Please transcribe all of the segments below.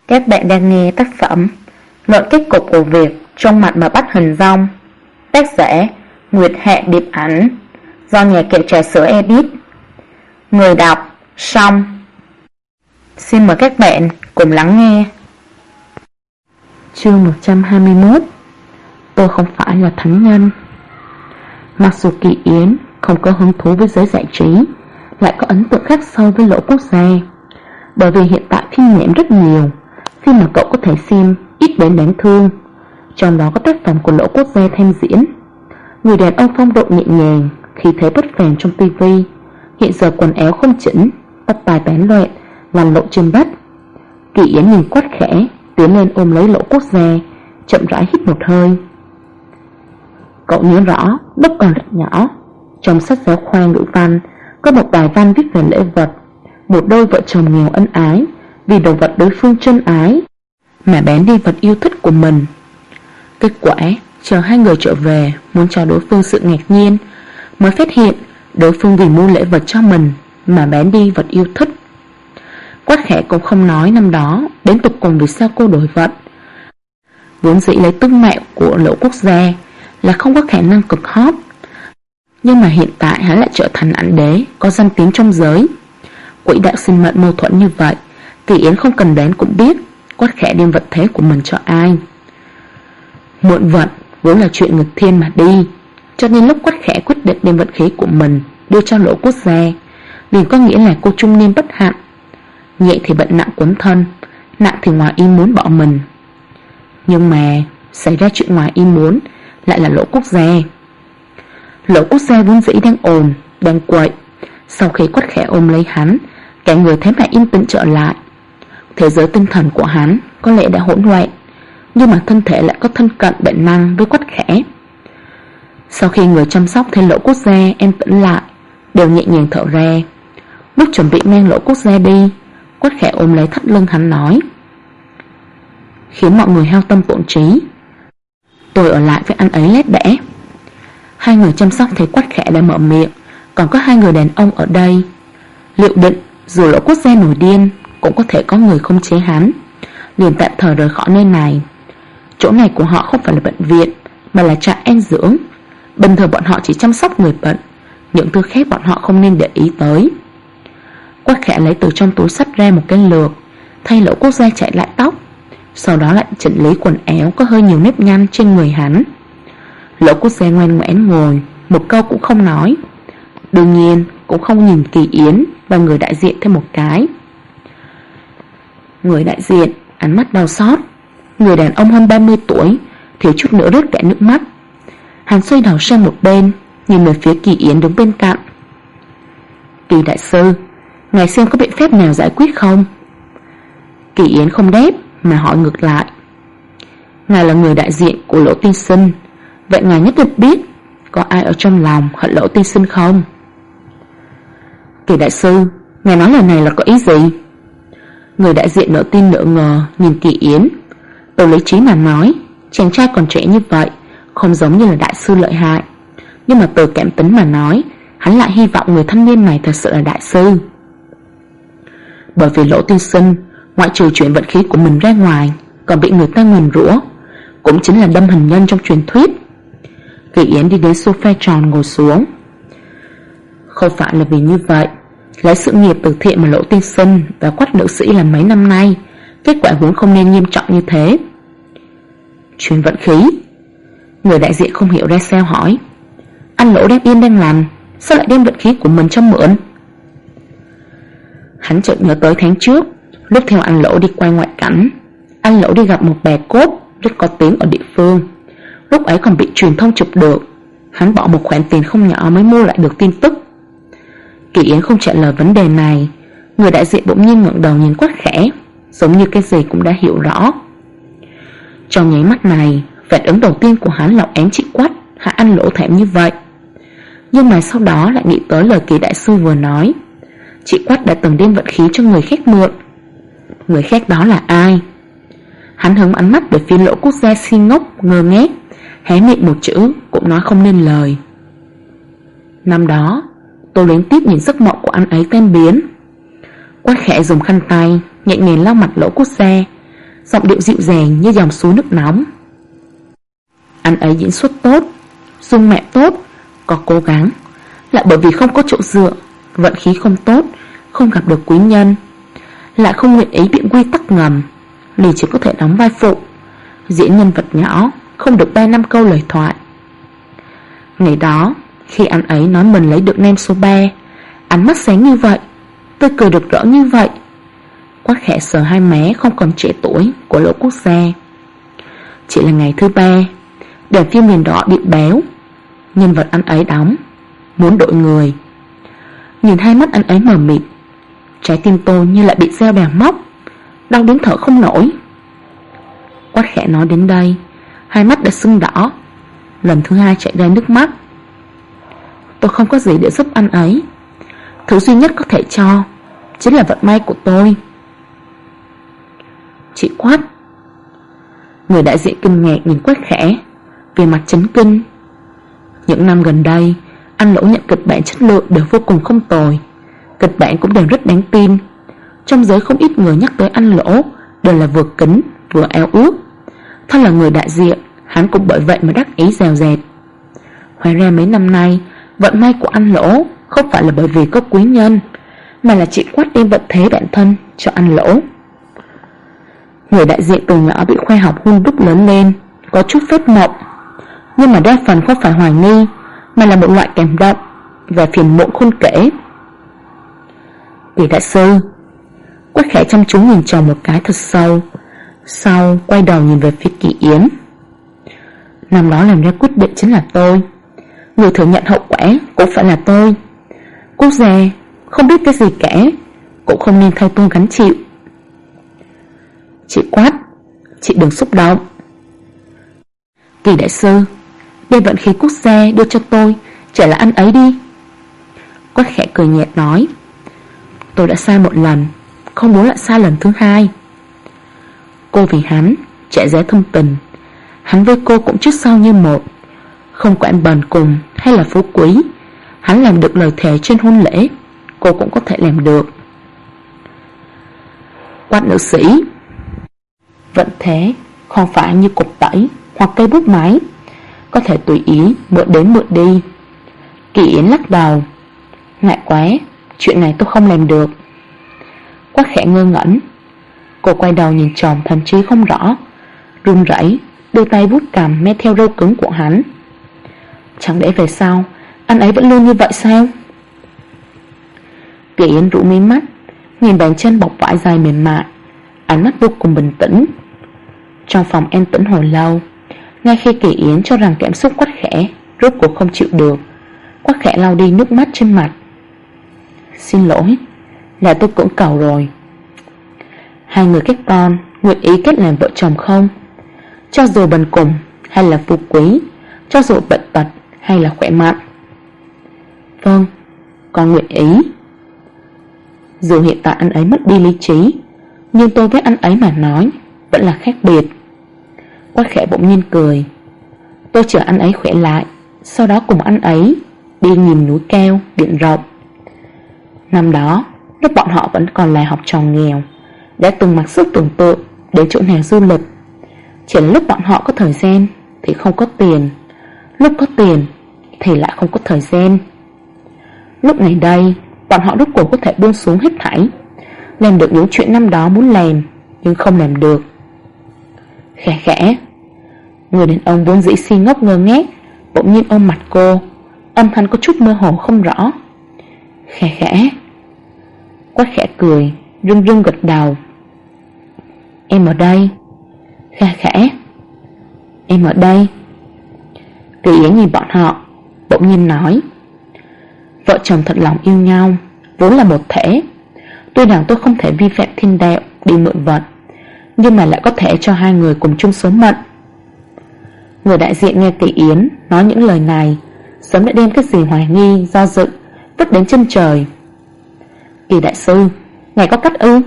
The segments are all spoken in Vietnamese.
Các bạn đang nghe tác phẩm Luận kết cục của việc trong mặt mà bắt hình dong, tác giả Nguyệt Hạ Điệp Ảnh, do nhà kệ trà sữa edit. Người đọc Song. Xin mời các bạn cùng lắng nghe. Chương 121. Tôi không phải là thánh nhân. Mặc dù Kỳ Yến không có hứng thú với giới giải trí, lại có ấn tượng khác sâu với Lỗ Quốc gia, bởi vì hiện tại phim nhảm rất nhiều, phim mà cậu có thể xem ít đến đáng thương. Trong đó có tác phẩm của Lỗ Quốc gia tham diễn. Người đàn ông phong độ nhẹ nhàng, khí thế bất phàm trong tivi, hiện giờ quần áo không chỉnh, tóc tai tán loạn, lăn lộn trên đất. Kỳ Yến nhìn Quách Khẽ tiến lên ôm lấy Lỗ Quốc gia, chậm rãi hít một hơi. Cậu nhớ rõ lúc còn rất nhỏ, trong sách giáo khoa ngữ văn có một bài văn viết về lễ vật, một đôi vợ chồng nghèo ân ái vì đồ vật đối phương trân ái mà bán đi vật yêu thích của mình. Kết quả chờ hai người trở về muốn cho đối phương sự ngạc nhiên, mới phát hiện đối phương vì mua lễ vật cho mình mà bán đi vật yêu thích. Quách Khẽ cũng không nói năm đó đến tục cùng vì sao cô đổi vận. Vốn dĩ lấy tướng mạo của Lỗ Quốc gia là không có khả năng cực hot, nhưng mà hiện tại hắn lại trở thành ảnh đế có danh tiếng trong giới. Quỹ đạo sinh mệnh mâu thuẫn như vậy, Kỳ Yến không cần đoán cũng biết Quách Khẽ đem vật thế của mình cho ai. Mượn vận vốn là chuyện nghịch thiên mà đi, cho nên lúc Quách Khẽ quyết định đem vận khí của mình đưa cho Lỗ Quốc gia, liền có nghĩa là cô trung niên bất hạnh, nhẹ thì bệnh nặng quấn thân, nặng thì ngoài ý muốn bỏ mình. Nhưng mà xảy ra chuyện ngoài ý muốn lại là Lỗ Quốc gia. Lỗ Quốc gia vốn dĩ đang ồn, đang quậy, sau khi Quách Khẽ ôm lấy hắn, cả người thế mà yên tĩnh trở lại. Thế giới tinh thần của hắn có lẽ đã hỗn loạn, nhưng mà thân thể lại có thân cận bệnh năng với Quách Khẽ. Sau khi người chăm sóc thấy Lỗ Quốc gia em tĩnh lại, đều nhẹ nhàng thở ra. Lúc chuẩn bị mang Lỗ Quốc gia đi, Quách Khẽ ôm lấy thắt lưng hắn nói: khiến mọi người hao tâm tổn trí, tôi ở lại với anh ấy lết đẽ. Hai người chăm sóc thấy Quách Khẽ đã mở miệng, còn có hai người đàn ông ở đây, liệu định dù Lỗ Quốc gia nổi điên cũng có thể có người khống chế hắn, liền tạm thời rời khỏi nơi này. Chỗ này của họ không phải là bệnh viện, mà là trại an dưỡng. Bình thường bọn họ chỉ chăm sóc người bệnh, những thứ khác bọn họ không nên để ý tới. Quách Khẽ lấy từ trong túi xách ra một cái lược, thay Lỗ Quốc gia chạy lại tóc, sau đó lại chỉnh lý quần áo có hơi nhiều nếp nhăn trên người hắn. Lỗ Quốc gia ngoan ngoãn ngồi, một câu cũng không nói, đương nhiên cũng không nhìn Kỳ Yến và người đại diện thêm một cái. Người đại diện ánh mắt đau xót. Người đàn ông hơn 30 tuổi, thiếu chút nữa rớt cả nước mắt. Hắn xoay đầu sang một bên, nhìn về phía Kỳ Yến đứng bên cạnh. Kỳ đại sư, ngài xem có biện pháp nào giải quyết không? Kỳ Yến không đáp mà hỏi ngược lại: ngài là người đại diện của Lỗ tiên sinh, vậy ngài nhất định biết có ai ở trong lòng hận Lỗ tiên sinh không? Kỳ đại sư, ngài nói lời này là có ý gì? Người đại diện nửa tin nửa ngờ nhìn Kỳ Yến. Từ lý trí mà nói, chàng trai còn trẻ như vậy không giống như là đại sư lợi hại, nhưng mà từ cảm tính mà nói, hắn lại hy vọng người thanh niên này thật sự là đại sư. Bởi vì Lỗ tiên sinh ngoại trừ chuyển vận khí của mình ra ngoài, còn bị người ta nguyền rủa, cũng chính là đâm hình nhân trong truyền thuyết. Kỳ Yến đi đến sofa tròn ngồi xuống. Không phải là vì như vậy, lấy sự nghiệp từ thiện mà Lỗ tiên sinh và Quách nữ sĩ làm mấy năm nay, kết quả vốn không nên nghiêm trọng như thế. Truyền vận khí? Người đại diện không hiểu ra sao hỏi: anh Lỗ đang yên đang lành, sao lại đem vận khí của mình cho mượn? Hắn chợt nhớ tới tháng trước, lúc theo anh Lỗ đi quay ngoại cảnh, anh Lỗ đi gặp một bà cốt rất có tiếng ở địa phương. Lúc ấy còn bị truyền thông chụp được, hắn bỏ một khoản tiền không nhỏ mới mua lại được tin tức. Kỳ Yến không trả lời vấn đề này. Người đại diện bỗng nhiên ngẩng đầu nhìn Quách Khẽ, giống như cái gì cũng đã hiểu rõ. Trong nháy mắt này, phản ứng đầu tiên của hắn là ém chị Quách hạ anh Lỗ thảm như vậy. Nhưng mà sau đó lại nghĩ tới lời Kỳ đại sư vừa nói, chị Quách đã từng đem vận khí cho người khác mượn. Người khác đó là ai? Hắn hướng ánh mắt về phía Lỗ Quốc gia si ngốc ngơ ngác, hé miệng một chữ cũng nói không nên lời. Năm đó tôi liên tiếp nhìn giấc mộng của anh ấy tan biến. Quách Khẽ dùng khăn tay nhẹ nhàng lau mặt Lỗ Quốc gia, giọng điệu dịu dàng như dòng suối nước nóng. Anh ấy diễn xuất tốt, dung mạo tốt, có cố gắng, lại bởi vì không có chỗ dựa, vận khí không tốt, không gặp được quý nhân, lại không nguyện ý bị quy tắc ngầm, liền chỉ có thể đóng vai phụ, diễn nhân vật nhỏ, không được 3 năm câu lời thoại. Ngày đó, khi anh ấy nói mình lấy được nem số 3, ánh mắt sáng như vậy, tôi cười rực rỡ như vậy. Quách Khẽ sờ hai má không còn trẻ tuổi của Lỗ Quốc gia. Chỉ là ngày thứ 3, đèn phim liền đỏ điện báo, nhân vật anh ấy đóng muốn đổi người. Nhìn hai mắt anh ấy mờ mịt, trái tim tôi như lại bị dao bèo móc, đau đến thở không nổi. Quách Khẽ nói đến đây, hai mắt đã sưng đỏ, lần thứ 2 chảy ra nước mắt. Tôi không có gì để giúp anh ấy, thứ duy nhất có thể cho chính là vận may của tôi. Chị Quách. Người đại diện kinh ngạc nhìn Quách Khẽ, về mặt chấn kinh. Những năm gần đây, anh Lỗ nhận kịch bản chất lượng đều vô cùng không tồi, kịch bản cũng đều rất đáng tin. Trong giới không ít người nhắc tới anh Lỗ đều là vừa kính vừa eo ước. Thân là người đại diện, hắn cũng bởi vậy mà đắc ý rào rạt. Hóa ra mấy năm nay, vận may của anh Lỗ không phải là bởi vì có quý nhân, mà là chị Quách đem vận thế bản thân cho anh Lỗ. Người đại diện từ nhỏ bị khoa học hun đúc lớn lên, có chút phép mộng, nhưng mà đa phần không phải hoài nghi, mà là một loại cảm động và phiền muộn khôn kể. Kỳ đại sư. Quách Khẽ chăm chú nhìn chồng một cái thật sâu, sau quay đầu nhìn về phía Kỳ Yến. Năm đó làm ra quyết định chính là tôi, người thừa nhận hậu quả cũng phải là tôi. Cô già không biết cái gì cả, cũng không nên thay tôi gánh chịu. Chị Quách, chị đừng xúc động. Kỳ đại sư, đem vận khí quốc gia đưa cho tôi, trả lại anh ấy đi. Quách Khẽ cười nhạt nói, tôi đã sai một lần, không muốn lại sai lần thứ 2. Cô vì hắn trả giá thâm tình, hắn với cô cũng trước sau như một. Không quản bần cùng hay là phú quý, hắn làm được lời thề trên hôn lễ, cô cũng có thể làm được. Quách nữ sĩ. Vận thế không phải như cục tẩy hoặc cây bút máy, có thể tùy ý mượn đến mượn đi. Kỳ Yến lắc đầu, ngại quá, chuyện này tôi không làm được. Quách Khẽ ngơ ngẩn. Cô quay đầu nhìn chồng thậm chí không rõ, run rẩy đưa tay vuốt cằm me theo râu cứng của hắn. Chẳng lẽ về sau anh ấy vẫn luôn như vậy sao? Kỳ Yến rũ mí mắt, nhìn bàn chân bọc vải dài mềm mại, ánh mắt vô cùng bình tĩnh. Trong phòng an tĩnh hồi lâu, ngay khi Kỳ Yến cho rằng cảm xúc Quách Khẽ rốt cuộc không chịu được, Quách Khẽ lau đi nước mắt trên mặt. Xin lỗi, là tôi cưỡng cầu rồi. Hai người các con nguyện ý kết làm vợ chồng không? Cho dù bần cùng hay là phú quý, cho dù bệnh tật hay là khỏe mạnh. Vâng, con nguyện ý. Dù hiện tại anh ấy mất đi lý trí, nhưng tôi với anh ấy mà nói vẫn là khác biệt. Quách Khẽ bỗng nhiên cười. Tôi chờ anh ấy khỏe lại, sau đó cùng anh ấy đi nhìn núi cao, biển rộng. Năm đó, lúc bọn họ vẫn còn là học trò nghèo, đã từng mặc sức tưởng tượng đến chỗ nào du lịch. Chỉ là lúc bọn họ có thời gian thì không có tiền, lúc có tiền thì lại không có thời gian. Lúc này đây, bọn họ rốt cuộc có thể buông xuống hết thảy, làm được những chuyện năm đó muốn làm nhưng không làm được. Khẽ khẽ. Người đàn ông vốn dĩ si ngốc ngơ ngác bỗng nhiên ôm mặt cô, âm thanh có chút mơ hồ không rõ. Khẽ khẽ. Quách Khẽ cười, rưng rưng gật đầu. Em ở đây. Khẽ khẽ. Em ở đây. Kỳ Yến nhìn bọn họ, bỗng nhiên nói, vợ chồng thật lòng yêu nhau vốn là một thể. Tuy rằng tôi không thể vi phạm thiên đạo đi mượn vật, nhưng mà lại có thể cho hai người cùng chung số mệnh. Người đại diện nghe Kỳ Yến nói những lời này, sớm đã đem cái gì hoài nghi, do dự vứt đến chân trời. Kỳ đại sư, ngài có cách ư?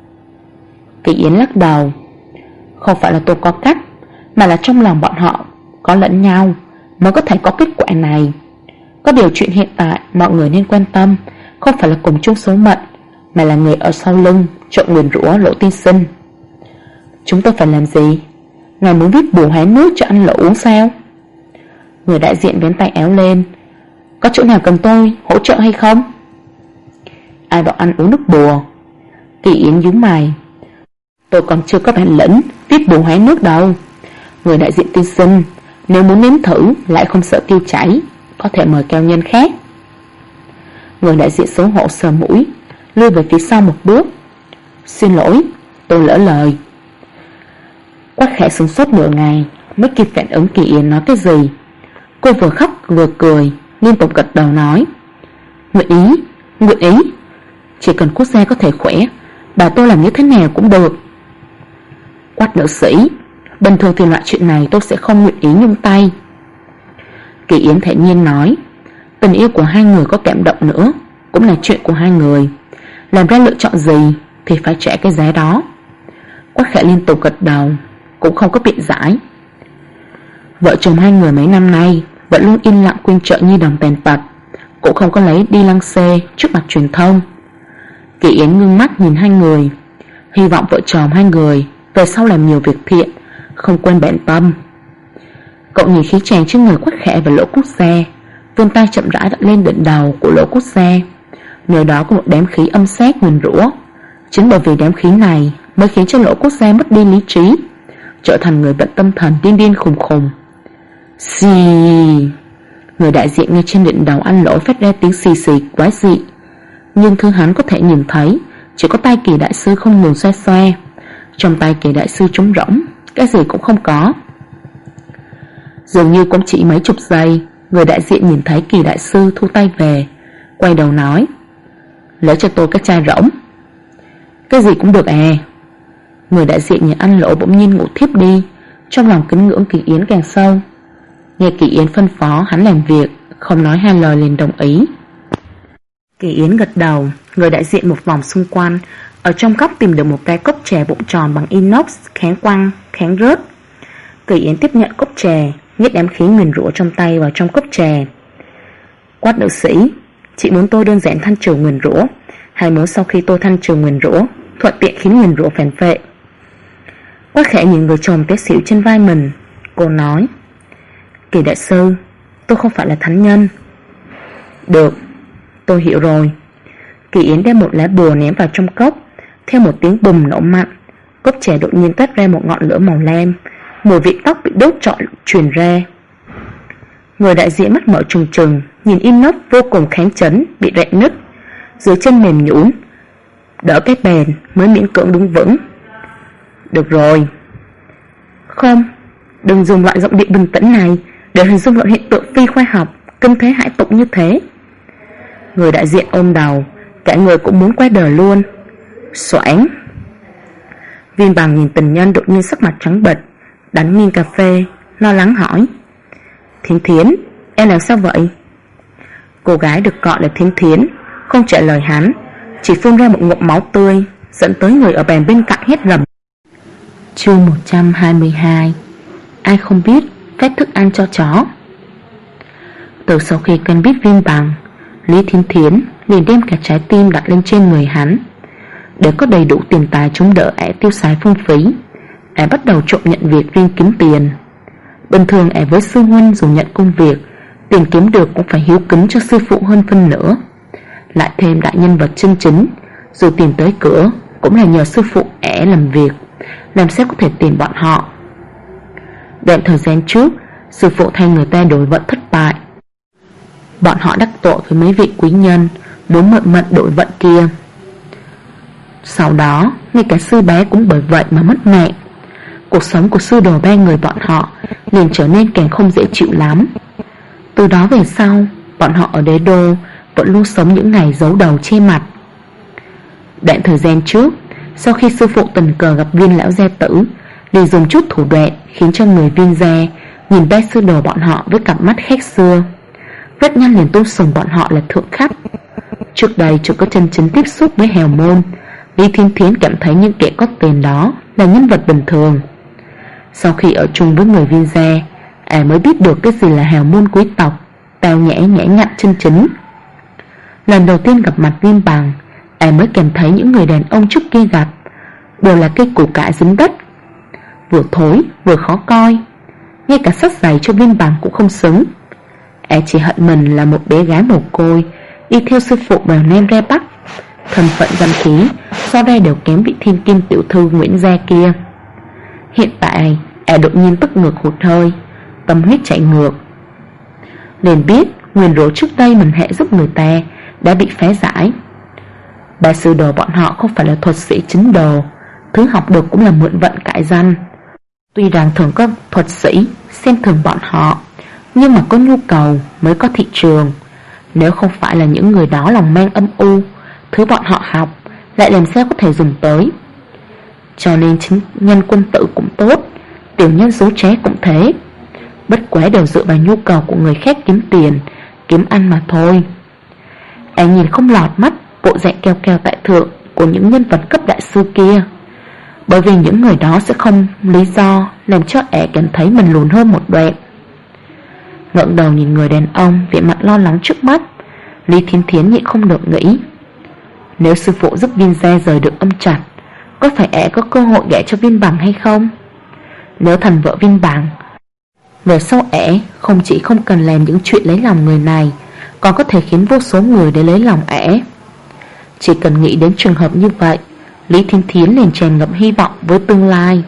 Kỳ Yến lắc đầu. Không phải là tôi có cách, mà là trong lòng bọn họ có lẫn nhau mới có thể có kết quả này. Có điều chuyện hiện tại mọi người nên quan tâm không phải là cùng chung số mệnh, mà là người ở sau lưng trộn nguyền rủa Lỗ tiên sinh. Chúng tôi phải làm gì? Ngài muốn viết bùa hái nước cho ăn lỗ uống sao? Người đại diện vén tay áo lên. Có chỗ nào cần tôi hỗ trợ hay không? Ai bảo ăn uống nước bùa? Kỳ Yến nhíu mày. Tôi còn chưa có bản lĩnh viết bùa hái nước đâu. Người đại diện tiên sinh, nếu muốn nếm thử lại không sợ tiêu chảy, có thể mời cao nhân khác. Người đại diện xấu hổ sờ mũi, lùi về phía sau một bước. Xin lỗi, tôi lỡ lời. Quách Khẽ sửng sốt nửa ngày mới kịp phản ứng Kỳ Yến nói cái gì. Cô vừa khóc vừa cười, liên tục gật đầu nói: Nguyện ý. Chỉ cần quốc gia có thể khỏe, bà tôi làm như thế nào cũng được. Quách nữ sĩ, bình thường thì loại chuyện này tôi sẽ không nguyện ý nhung tay. Kỳ Yến thản nhiên nói: Tình yêu của hai người có cảm động nữa cũng là chuyện của hai người. Làm ra lựa chọn gì thì phải trả cái giá đó. Quách Khẽ liên tục gật đầu, cũng không có biện giải. Vợ chồng hai người mấy năm nay vẫn luôn im lặng quyên trợ nhi đồng tàn tật, cũng không có lấy đi lăng xê trước mặt truyền thông. Kỳ Yến ngưng mắt nhìn hai người, hy vọng vợ chồng hai người về sau làm nhiều việc thiện, không quên bện tâm. Cậu nhìn khí chàng trên người Quách Khẽ và Lỗ Quốc Gia, vươn tay chậm rãi đặt lên đỉnh đầu của Lỗ Quốc Gia. Nơi đó có một đám khí âm sát nguyền rủa. Chính bởi vì đám khí này mới khiến cho Lỗ Quốc Gia mất đi lý trí, trở thành người bệnh tâm thần điên điên khùng khùng. Xì. Người đại diện ngay trên đỉnh đầu Ăn Lỗ phát ra tiếng xì xì quái dị, nhưng thứ hắn có thể nhìn thấy chỉ có tay Kỳ đại sư không ngừng xoa xoa. Trong tay Kỳ đại sư trống rỗng, cái gì cũng không có. Dường như cũng chỉ mấy chục giây, người đại diện nhìn thấy Kỳ đại sư thu tay về, quay đầu nói: Lấy cho tôi cái chai rỗng. Cái gì cũng được à? Người đại diện nhìn Ăn Lỗ bỗng nhiên ngủ thiếp đi, trong lòng kính ngưỡng Kỳ Yến càng sâu. Nghe Kỳ Yến phân phó hắn làm việc, không nói hai lời liền đồng ý. Kỳ Yến gật đầu. Người đại diện một vòng xung quanh, ở trong góc tìm được một cái cốc chè bụng tròn bằng inox, kháng quăng, kháng rớt. Kỳ Yến tiếp nhận cốc chè, nhét đám khí nguyền rủa trong tay vào trong cốc chè. Quách nữ sĩ, chị muốn tôi đơn giản thanh trừ nguyền rủa, hay muốn sau khi tôi thanh trừ nguyền rủa thuận tiện khiến nguyền rủa phản phệ? Quách Khẽ nhìn người chồng té xỉu trên vai mình. Cô nói: Kỳ đại sư, tôi không phải là thánh nhân. Được, tôi hiểu rồi. Kỳ Yến đem một lá bùa ném vào trong cốc. Theo một tiếng bùm nổ mạnh, cốc chè đột nhiên toát ra một ngọn lửa màu lam. Mùi vị tóc bị đốt trọi truyền ra. Người đại diện mắt mở trừng trừng, nhìn inox vô cùng kháng chấn bị rạn nứt, dưới chân mềm nhũn, đỡ cái bền mới miễn cưỡng đứng vững. Được rồi. Không, đừng dùng loại giọng điệu bình tĩnh này để hình dung loại hiện tượng phi khoa học, kinh thế hải tục như thế. Người đại diện ôm đầu, cả người cũng muốn quay đời luôn. Xoảng. Viên Bằng nhìn tình nhân đột nhiên sắc mặt trắng bệch, đánh nghiêng cà phê, lo lắng hỏi: Thiến Thiến, em làm sao vậy? Cô gái được gọi là Thiến Thiến không trả lời hắn, chỉ phun ra một ngụm máu tươi, dẫn tới người ở bàn bên cạnh hét rầm. Chương 122. Ai không biết phép thức ăn cho chó. Từ sau khi quen biết Viên Bằng, Lý Thiến Thiến liền đem cả trái tim đặt lên trên người hắn. Để có đầy đủ tiền tài chống đỡ ẻ tiêu xài phung phí, ẻ bắt đầu trộm nhận việc riêng kiếm tiền. Bình thường ẻ với sư huynh dù nhận công việc, tiền kiếm được cũng phải hiếu kính cho sư phụ hơn phân nửa. Lại thêm đại nhân vật chân chính, dù tiền tới cửa cũng là nhờ sư phụ ẻ làm việc, làm sao có thể tiền bọn họ. Đoạn thời gian trước, sư phụ thay người ta đổi vận thất bại, bọn họ đắc tội với mấy vị quý nhân, muốn mượn đổi vận kia. Sau đó, ngay cả sư bé cũng bởi vậy mà mất mẹ. Cuộc sống của sư đồ ba người bọn họ liền trở nên càng không dễ chịu lắm. Từ đó về sau, bọn họ ở đế đô vẫn luôn sống những ngày giấu đầu che mặt. Đoạn thời gian trước, sau khi sư phụ tình cờ gặp Viên lão gia tử, liền dùng chút thủ đoạn khiến cho người Viên gia nhìn ba sư đồ bọn họ với cặp mắt khác xưa. Rất nhanh liền tôn sùng bọn họ là thượng khách. Trước đây chưa có chân chính tiếp xúc với hào môn, Lý Thiên Thiến cảm thấy những kẻ có tiền đó là nhân vật bình thường. Sau khi ở chung với người Viên gia, mới biết được cái gì là hào môn quý tộc, tao nhã nhã nhặn chân chính. Lần đầu tiên gặp mặt Viên Bằng, mới cảm thấy những người đàn ông trước kia gặp đều là cây củ cải dính đất, vừa thối vừa khó coi. Ngay cả sắt giày cho Viên Bằng cũng không xứng. Chỉ hận mình là một bé gái mồ côi đi theo sư phụ vào Nam ra Bắc. Thân phận danh khí so ra đều kém vị thiên kim tiểu thư Nguyễn gia kia. Hiện tại đột nhiên tức ngược hụt hơi, tâm huyết chạy ngược. Liền biết nguyền rủa trước đây mình hệ giúp người ta đã bị phá giải. Ba sư đồ bọn họ không phải là thuật sĩ chính đồ, thứ học được cũng là mượn vận cải danh. Tuy rằng thường có thuật sĩ xem thường bọn họ, nhưng mà có nhu cầu mới có thị trường. Nếu không phải là những người đó lòng mang âm u, thứ bọn họ học lại làm sao có thể dùng tới. Cho nên chính nhân quân tử cũng tốt, tiểu nhân dối trá cũng thế. Bất quá đều dựa vào nhu cầu của người khác kiếm tiền, kiếm ăn mà thôi. Nhìn không lọt mắt bộ dạng keo keo tại thượng của những nhân vật cấp đại sư kia, bởi vì những người đó sẽ không lý do làm cho cảm thấy mình lùn hơn một đoạn. Ngẩng đầu nhìn người đàn ông vẻ mặt lo lắng trước mắt, Lý Thiên Thiến nhịn không được nghĩ, nếu sư phụ giúp Viên gia rời được âm trạch, có phải có cơ hội gả cho Viên Bằng hay không? Nếu thành vợ Viên Bằng, về sau không chỉ không cần làm những chuyện lấy lòng người này, còn có thể khiến vô số người để lấy lòng Chỉ cần nghĩ đến trường hợp như vậy, Lý Thiên Thiến liền tràn ngập hy vọng với tương lai.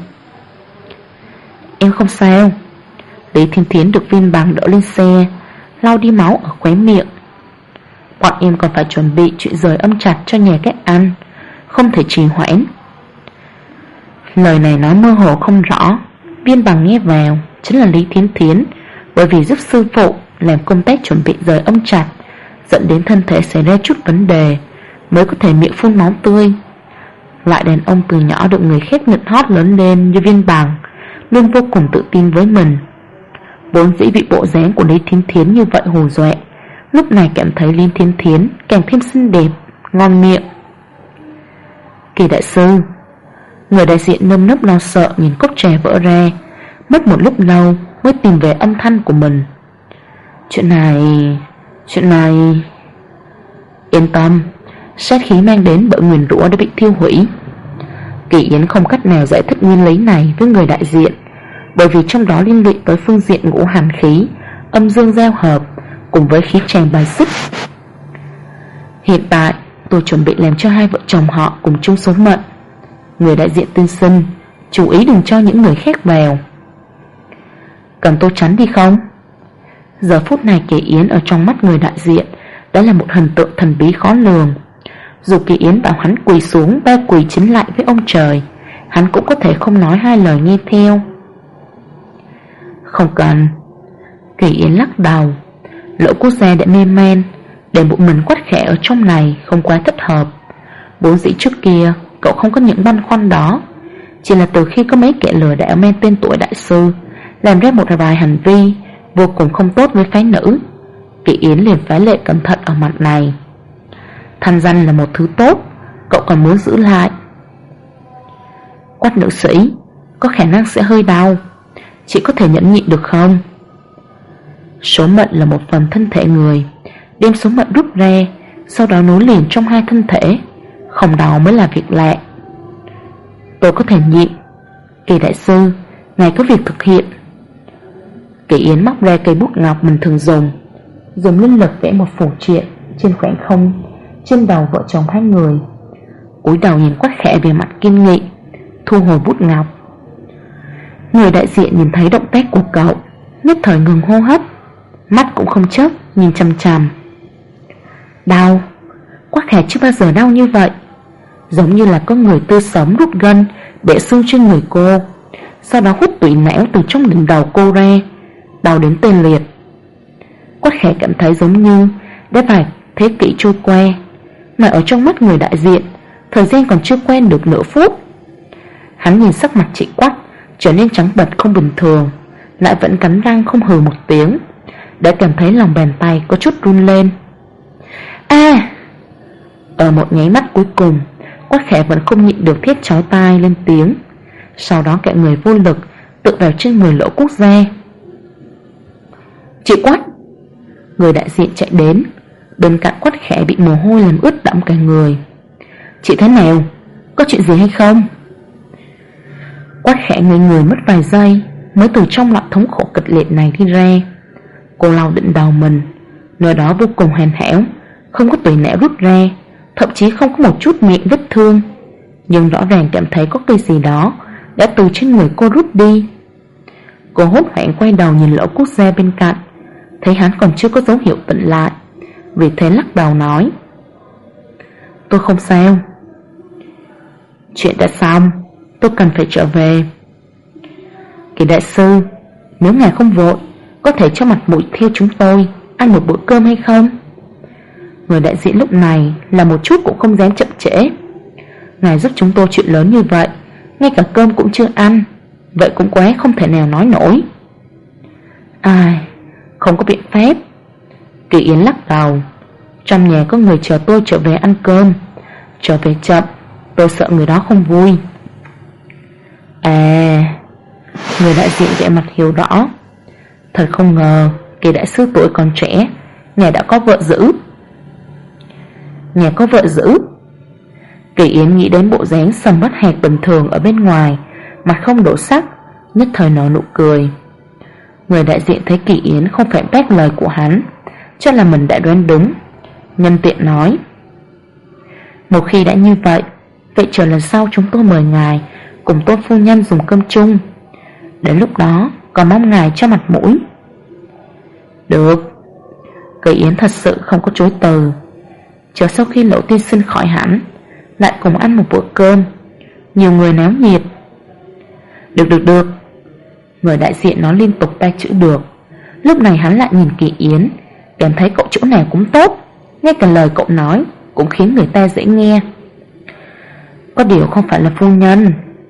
Em không sao. Lý Thiên Thiến được Viên Bằng đỡ lên xe, lau đi máu ở khóe miệng. Bọn em còn phải chuẩn bị chuyện rời âm trạch cho nhà các anh, không thể trì hoãn. Lời này nói mơ hồ không rõ, Viên Bằng nghe vào chính là Lý Thiên Thiến, bởi vì giúp sư phụ làm công tác chuẩn bị rời âm trạch, dẫn đến thân thể xảy ra chút vấn đề, mới có thể miệng phun máu tươi. Loại đàn ông từ nhỏ được người khác nịnh hót lớn lên như Viên Bằng, luôn vô cùng tự tin với mình. Vốn dĩ bị bộ dáng của Lý Thiên Thiến như vậy hù dọa, lúc này cảm thấy Lý Thiên Thiến càng thêm xinh đẹp, ngon miệng. Kỳ đại sư. Người đại diện nơm nớp lo sợ nhìn cốc trà vỡ ra, mất một lúc lâu mới tìm về âm thanh của mình. Chuyện này... Yên tâm, sát khí mang đến bởi nguyền rủa đã bị thiêu hủy. Kỳ Yến không cách nào giải thích nguyên lý này với người đại diện, bởi vì trong đó liên lụy tới phương diện ngũ hành khí, âm dương giao hợp cùng với khí tràng bài xích. Hiện tại tôi chuẩn bị làm cho hai vợ chồng họ cùng chung số mệnh. Người đại diện tiên sinh, chú ý đừng cho những người khác vào. Cần tôi tránh đi không? Giờ phút này Kỳ Yến ở trong mắt người đại diện đã là một hình tượng thần bí khó lường. Dù Kỳ Yến bảo hắn quỳ xuống ba quỳ chính lại với ông trời, hắn cũng có thể không nói hai lời nghe theo. Không cần. Kỳ Yến lắc đầu. Lỗ quốc gia đã mê man, để một mình Quách Khẽ ở trong này không quá thích hợp. Vốn dĩ trước kia cậu không có những băn khoăn đó, chỉ là từ khi có mấy kẻ lừa đảo mang tên tuổi đại sư làm ra một vài hành vi vô cùng không tốt với phái nữ, Kỳ Yến liền phái lệ cẩn thận ở mặt này. Thanh danh là một thứ tốt, cậu còn muốn giữ lại. Quách nữ sĩ, có khả năng sẽ hơi đau, chị có thể nhẫn nhịn được không? Số mệnh là một phần thân thể người, đem số mệnh rút ra, sau đó nối liền trong hai thân thể, không đau mới là việc lạ. Tôi có thể nhịn. Kỳ đại sư, ngài có việc thực hiện. Kỳ Yến móc ra cây bút ngọc mình thường dùng linh lực vẽ một phù triện trên khoảng không trên đầu vợ chồng hai người. Cúi đầu nhìn Quách Khẽ về mặt kiên nghị, thu hồi bút ngọc. Người đại diện nhìn thấy động tác của cậu, nhất thời ngừng hô hấp, mắt cũng không chớp nhìn chằm chằm. Đau. Quách Khẽ chưa bao giờ đau như vậy, giống như là có người tươi sống rút gân bẻ xương trên người cô, sau đó hút tủy não từ trong đỉnh đầu cô ra, đau đến tê liệt. Quách Khẽ cảm thấy giống như đã vài thế kỷ trôi qua, mà ở trong mắt người đại diện, thời gian còn chưa quen được nửa phút. Hắn nhìn sắc mặt chị Quách trở nên trắng bệch không bình thường, lại vẫn cắn răng không hừ một tiếng, đã cảm thấy lòng bàn tay có chút run lên. Ở một nháy mắt cuối cùng, Quách Khẽ vẫn không nhịn được thét chói tai lên tiếng, sau đó cả người vô lực tựa vào trên người Lỗ quốc gia. Chị Quách! Người đại diện chạy đến, bên cạnh Quách Khẽ bị mồ hôi làm ướt đẫm cả người. Chị thế nào? Có chuyện gì hay không? Quách Khẽ ngây người mất vài giây mới từ trong loại thống khổ kịch liệt này đi ra. Cô lau định đầu mình, nơi đó vô cùng hoàn hảo, không có tùy nẻo rút ra, thậm chí không có một chút miệng vết thương, nhưng rõ ràng cảm thấy có cái gì đó đã từ trên người cô rút đi. Cô hốt hoảng quay đầu nhìn Lỗ Quốc Gia bên cạnh, thấy hắn còn chưa có dấu hiệu tỉnh lại, vì thế lắc đầu nói: "Tôi không sao." "Chuyện đã xong, tôi cần phải trở về." "Kỳ đại sư, nếu ngài không vội, có thể cho mặt mũi theo chúng tôi ăn một bữa cơm hay không?" Người đại diện lúc này là một chút cũng không dám chậm trễ. "Ngài giúp chúng tôi chuyện lớn như vậy, ngay cả cơm cũng chưa ăn, vậy cũng quá không thể nào nói nổi." "Ai, không có biện pháp." Kỳ Yến lắc đầu: "Trong nhà có người chờ tôi trở về ăn cơm, trở về chậm, tôi sợ người đó không vui." "À." Người đại diện vẻ mặt hiểu rõ: "Thật không ngờ Kỳ đại sư tuổi còn trẻ, nhà đã có vợ giữ." "Nhà có vợ giữ?" Kỳ Yến nghĩ đến bộ dáng sầm bất hạt bình thường ở bên ngoài, mặt không đổi sắc, nhất thời nở nụ cười. Người đại diện thấy Kỳ Yến không phản bác lời của hắn, cho là mình đã đoán đúng, nhân tiện nói: "Một khi đã như vậy, vậy chờ lần sau chúng tôi mời ngài cùng Tôn phu nhân dùng cơm chung. Đến lúc đó còn mong ngài cho mặt mũi." "Được." Kỳ Yến thật sự không có chối từ. Chờ sau khi Lỗ tiên sinh khỏi hẳn, lại cùng ăn một bữa cơm, nhiều người náo nhiệt. Được. Người đại diện nói liên tục ba chữ "được". Lúc này hắn lại nhìn Kỳ Yến, cảm thấy cậu chỗ nào cũng tốt, ngay cả lời cậu nói cũng khiến người ta dễ nghe. "Có điều không phải là phu nhân."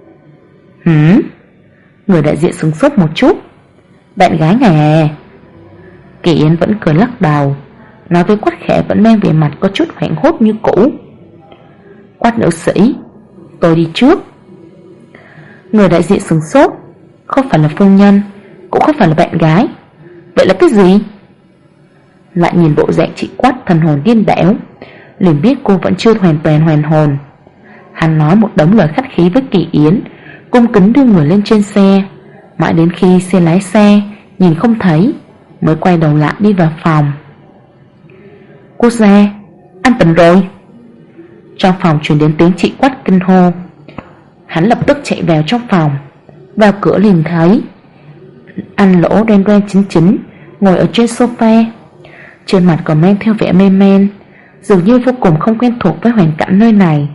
Người đại diện sửng sốt một chút: "Bạn gái ngài à?" Kỳ Yến vẫn cười lắc đầu, nói với Quách Khẽ vẫn mang vẻ mặt có chút hoảng hốt như cũ: "Quách nữ sĩ, tôi đi trước." Người đại diện sửng sốt: "Không phải là phu nhân, cũng không phải là bạn gái, vậy là cái gì?" Lại nhìn bộ dạng chị Quách thần hồn điên đảo, liền biết cô vẫn chưa hoàn toàn hoàn hồn. Hắn nói một đống lời khách khí với Kỳ Yến, cung kính đưa người lên trên xe, mãi đến khi xe lái xe nhìn không thấy mới quay đầu lại đi vào phòng. "Quốc gia, anh tỉnh rồi." Trong phòng truyền đến tiếng chị Quách kinh hô. Hắn lập tức chạy vào trong phòng, vào cửa liền thấy anh Lỗ đen đen chính chính ngồi ở trên sofa, trên mặt còn mang theo vẻ mê man, dường như vô cùng không quen thuộc với hoàn cảnh nơi này.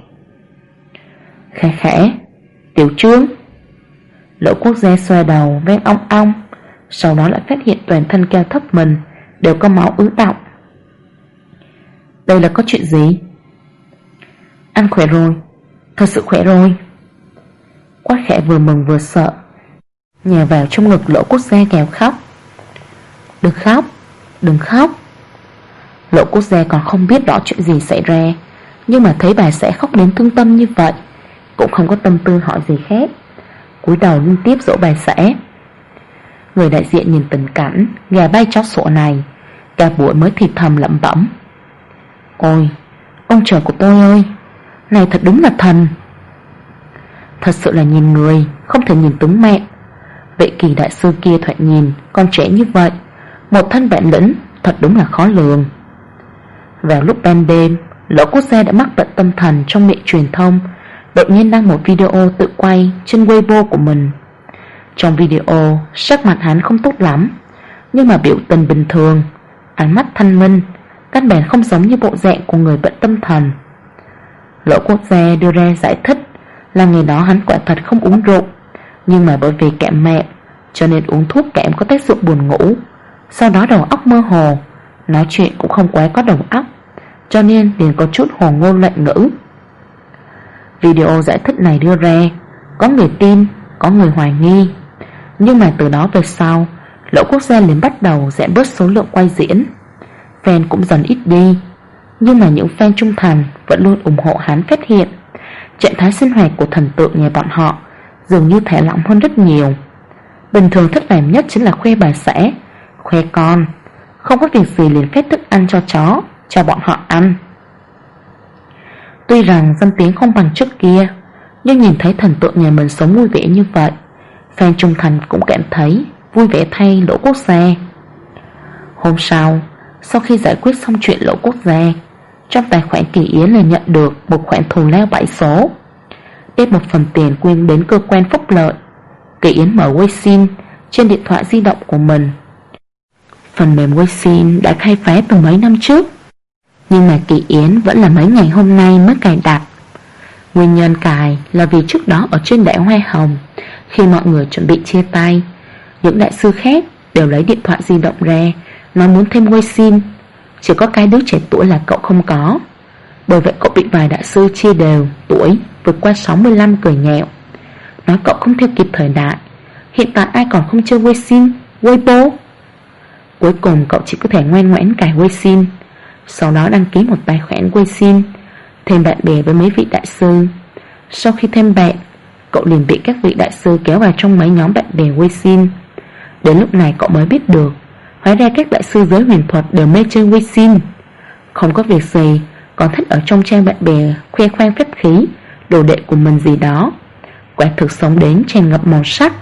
Khẽ: "Tiểu Trương." Lỗ Quốc gia xoa đầu vang ong ong, sau đó lại phát hiện toàn thân cao thấp mình đều có máu ứ đọng. "Đây là có chuyện gì?" "Anh khỏe rồi, thật sự khỏe rồi." Quách Khẽ vừa mừng vừa sợ, nhào vào trong ngực Lỗ Quốc gia gào khóc: Đừng khóc." Lỗ Quốc gia còn không biết rõ chuyện gì xảy ra, nhưng mà thấy bà sẽ khóc đến thương tâm như vậy, cũng không có tâm tư hỏi gì khác, cúi đầu liên tiếp dỗ bà xã. Người đại diện nhìn tình cảnh gà bay chó sủa này, cả buổi mới thì thầm lẩm bẩm: "Ôi, ông trời của tôi ơi, này thật đúng là thần." Thật sự là nhìn người, không thể nhìn tướng mạo. Vậy Kỳ đại sư kia thoạt nhìn còn trẻ như vậy, một thân bản lĩnh thật đúng là khó lường. Vào lúc ban đêm, Lỗ Quốc gia đã mắc bệnh tâm thần trong miệng truyền thông, đột nhiên đăng một video tự quay trên Weibo của mình. Trong video, sắc mặt hắn không tốt lắm, nhưng mà biểu tình bình thường, ánh mắt thanh minh, căn bản không giống như bộ dạng của người bệnh tâm thần. Lỗ Quốc gia đưa ra giải thích là ngày đó hắn quả thật không uống rượu, nhưng mà bởi vì cảm mẹ cho nên uống thuốc cảm có tác dụng buồn ngủ, sau đó đầu óc mơ hồ, nói chuyện cũng không quá có đầu óc, cho nên liền có chút hồ ngôn loạn ngữ. Video giải thích này đưa ra, có người tin, có người hoài nghi, nhưng mà từ đó về sau, Lỗ Quốc gia liền bắt đầu giảm bớt số lượng quay diễn, fan cũng dần ít đi. Nhưng mà những fan trung thành vẫn luôn ủng hộ hắn phát hiện trạng thái sinh hoạt của thần tượng nhà bọn họ dường như thả lỏng hơn rất nhiều. Bình thường thích làm nhất chính là khoe bà xã, khoe con, không có việc gì liền phết thức ăn cho chó, cho bọn họ ăn. Tuy rằng danh tiếng không bằng trước kia, Nhưng nhìn thấy thần tượng nhà mình sống vui vẻ như vậy, fan trung thành cũng cảm thấy vui vẻ thay Lỗ Quốc Gia. Hôm sau khi giải quyết xong chuyện Lỗ Quốc Gia, trong tài khoản Kỳ Yến liền nhận được một khoản thù lao 7 số. Đem một phần tiền quyên đến cơ quan phúc lợi. Kỳ Yến mở Weixin trên điện thoại di động của mình. Phần mềm Weixin đã khai phá từ mấy năm trước, nhưng mà Kỳ Yến vẫn là mấy ngày hôm nay mới cài đặt. Nguyên nhân cài là vì trước đó ở trên đại hoa hồng, khi mọi người chuẩn bị chia tay, những đại sư khác đều lấy điện thoại di động ra nói muốn thêm Weixin. Chỉ có cái đứa trẻ tuổi là cậu không có. Bởi vậy cậu bị vài đại sư chia đều tuổi vượt qua 65 cười nhẹo, nói cậu không theo kịp thời đại. Hiện tại ai còn không chơi Weixin, Weibo. Cuối cùng cậu chỉ có thể ngoan ngoãn cài Weixin, sau đó đăng ký một tài khoản Weixin, thêm bạn bè với mấy vị đại sư. Sau khi thêm bạn, cậu liền bị các vị đại sư kéo vào trong mấy nhóm bạn bè Weixin. Đến lúc này cậu mới biết được, hóa ra các đại sư giới huyền thuật đều mê chơi Weixin. Không có việc gì còn thích ở trong trang bạn bè khoe khoang phép khí, đồ đệ của mình gì đó. Quả thực sống đến tràn ngập màu sắc.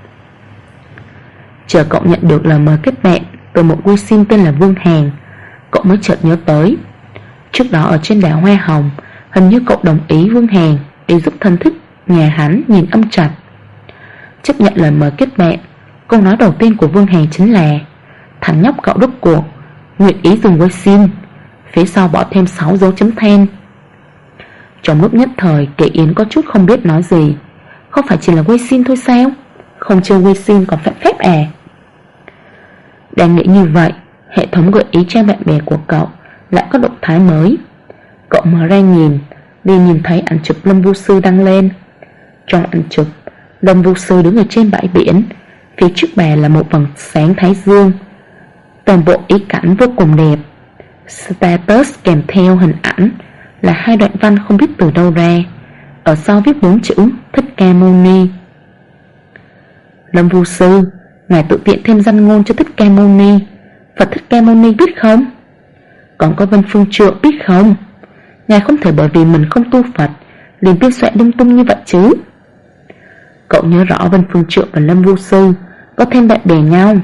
Chờ cậu nhận được lời mời kết bạn từ một Weixin tên là Vương Hàn, cậu mới chợt nhớ tới trước đó ở trên đảo Hoa Hồng, hình như cậu đồng ý Vương Hàn đi giúp thân thích nhà hắn nhìn âm trạch. Chấp nhận lời mời kết bạn, câu nói đầu tiên của Vương Hàn chính là thằng nhóc cậu rốt cuộc nguyện ý dùng Weixin, phía sau bỏ thêm 6 dấu chấm than. Trong lúc nhất thời, Kỳ Yến có chút không biết nói gì. Không phải chỉ là Weixin thôi sao? Không chơi Weixin còn phạm phép à? Đang nghĩ như vậy, hệ thống gợi ý trang bạn bè của cậu lại có động thái mới. Cậu mở ra nhìn, liền nhìn thấy ảnh chụp Lâm Vu Sư đăng lên. Trong ảnh chụp, Lâm Vu Sư đứng ở trên bãi biển, phía trước bà là một vầng sáng thái dương. Toàn bộ ý cảnh vô cùng đẹp. Status kèm theo hình ảnh là 2 đoạn văn không biết từ đâu ra. Ở sau viết 4 chữ Thích Ca Mâu Ni. Lâm Vu Sư, ngài tự tiện thêm danh ngôn cho Thích Ca Mâu Ni. Phật Thích Ca Mâu Ni biết không? Còn có Vân Phương Trượng biết không? Ngài không thể bởi vì mình không tu Phật liền biên soạn lung tung như vậy chứ. Cậu nhớ rõ Vân Phương Trượng và Lâm Vu Sư có thêm bạn bè nhau.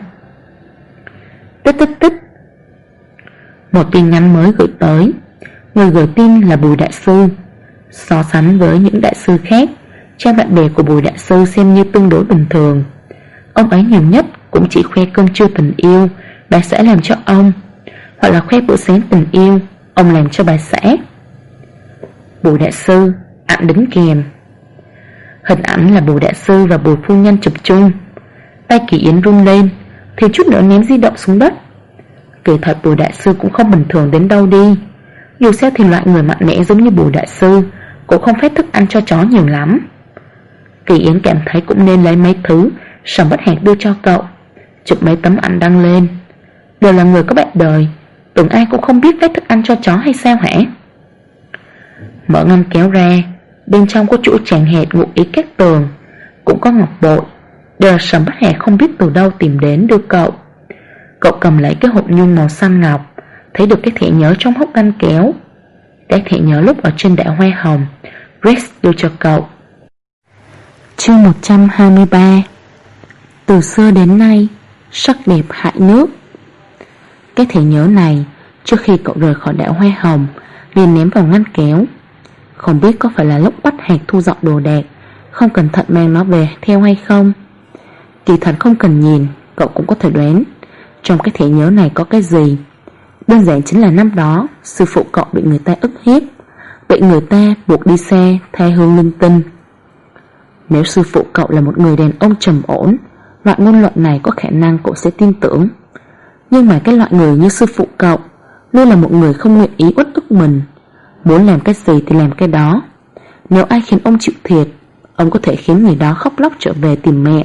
Tích. Một tin nhắn mới gửi tới. Người gửi tin là Bùi Đại Sư. So sánh với những đại sư khác, trang bạn bè của Bùi Đại Sư xem như tương đối bình thường. Ông ấy nhiều nhất cũng chỉ khoe cơm trưa tình yêu bà xã làm cho ông, hoặc là khoe bữa sáng tình yêu ông làm cho bà xã. Bùi Đại Sư, ảnh đính kèm. Hình ảnh là Bùi Đại Sư và Bùi phu nhân chụp chung. Tay Kỳ Yến run lên, thì chút nữa ném di động xuống đất. Kỳ thật Bùi Đại Sư cũng không bình thường đến đâu đi. Dù sao thì loại người mạnh mẽ giống như Bùi Đại Sư cũng không phép thức ăn cho chó nhiều lắm. Kỳ Yến cảm thấy cũng nên lấy mấy thứ Sầm Bất Hạc đưa cho cậu, chụp mấy tấm ảnh đăng lên. Đều là người có bạn đời, tưởng ai cũng không biết phép thức ăn cho chó hay sao hả? Mở ngăn kéo ra, bên trong có chỗ tràng hệt ngụ ý các tường, cũng có ngọc bội. Đều là Sầm Bất Hạc không biết từ đâu tìm đến đưa cậu. Cậu cầm lấy cái hộp nhung màu xanh ngọc, thấy được cái thẻ nhớ trong hốc ngăn kéo. Cái thẻ nhớ lúc ở trên đảo Hoa Hồng, Rex đưa cho cậu. Chương 123. Từ xưa đến nay, sắc đẹp hại nước. Cái thẻ nhớ này, trước khi cậu rời khỏi đảo Hoa Hồng, liền ném vào ngăn kéo. Không biết có phải là lúc bắt Hạc thu dọn đồ đạc, không cẩn thận mang nó về theo hay không. Kỳ thật không cần nhìn, cậu cũng có thể đoán trong cái thẻ nhớ này có cái gì. Đơn giản chính là năm đó sư phụ cậu bị người ta ức hiếp, bị người ta buộc đi xe thay hương linh tinh. Nếu sư phụ cậu là một người đàn ông trầm ổn, loại ngôn luận này có khả năng cậu sẽ tin tưởng. Nhưng mà cái loại người như sư phụ cậu luôn là một người không nguyện ý uất ức mình, muốn làm cái gì thì làm cái đó. Nếu ai khiến ông chịu thiệt, ông có thể khiến người đó khóc lóc trở về tìm mẹ.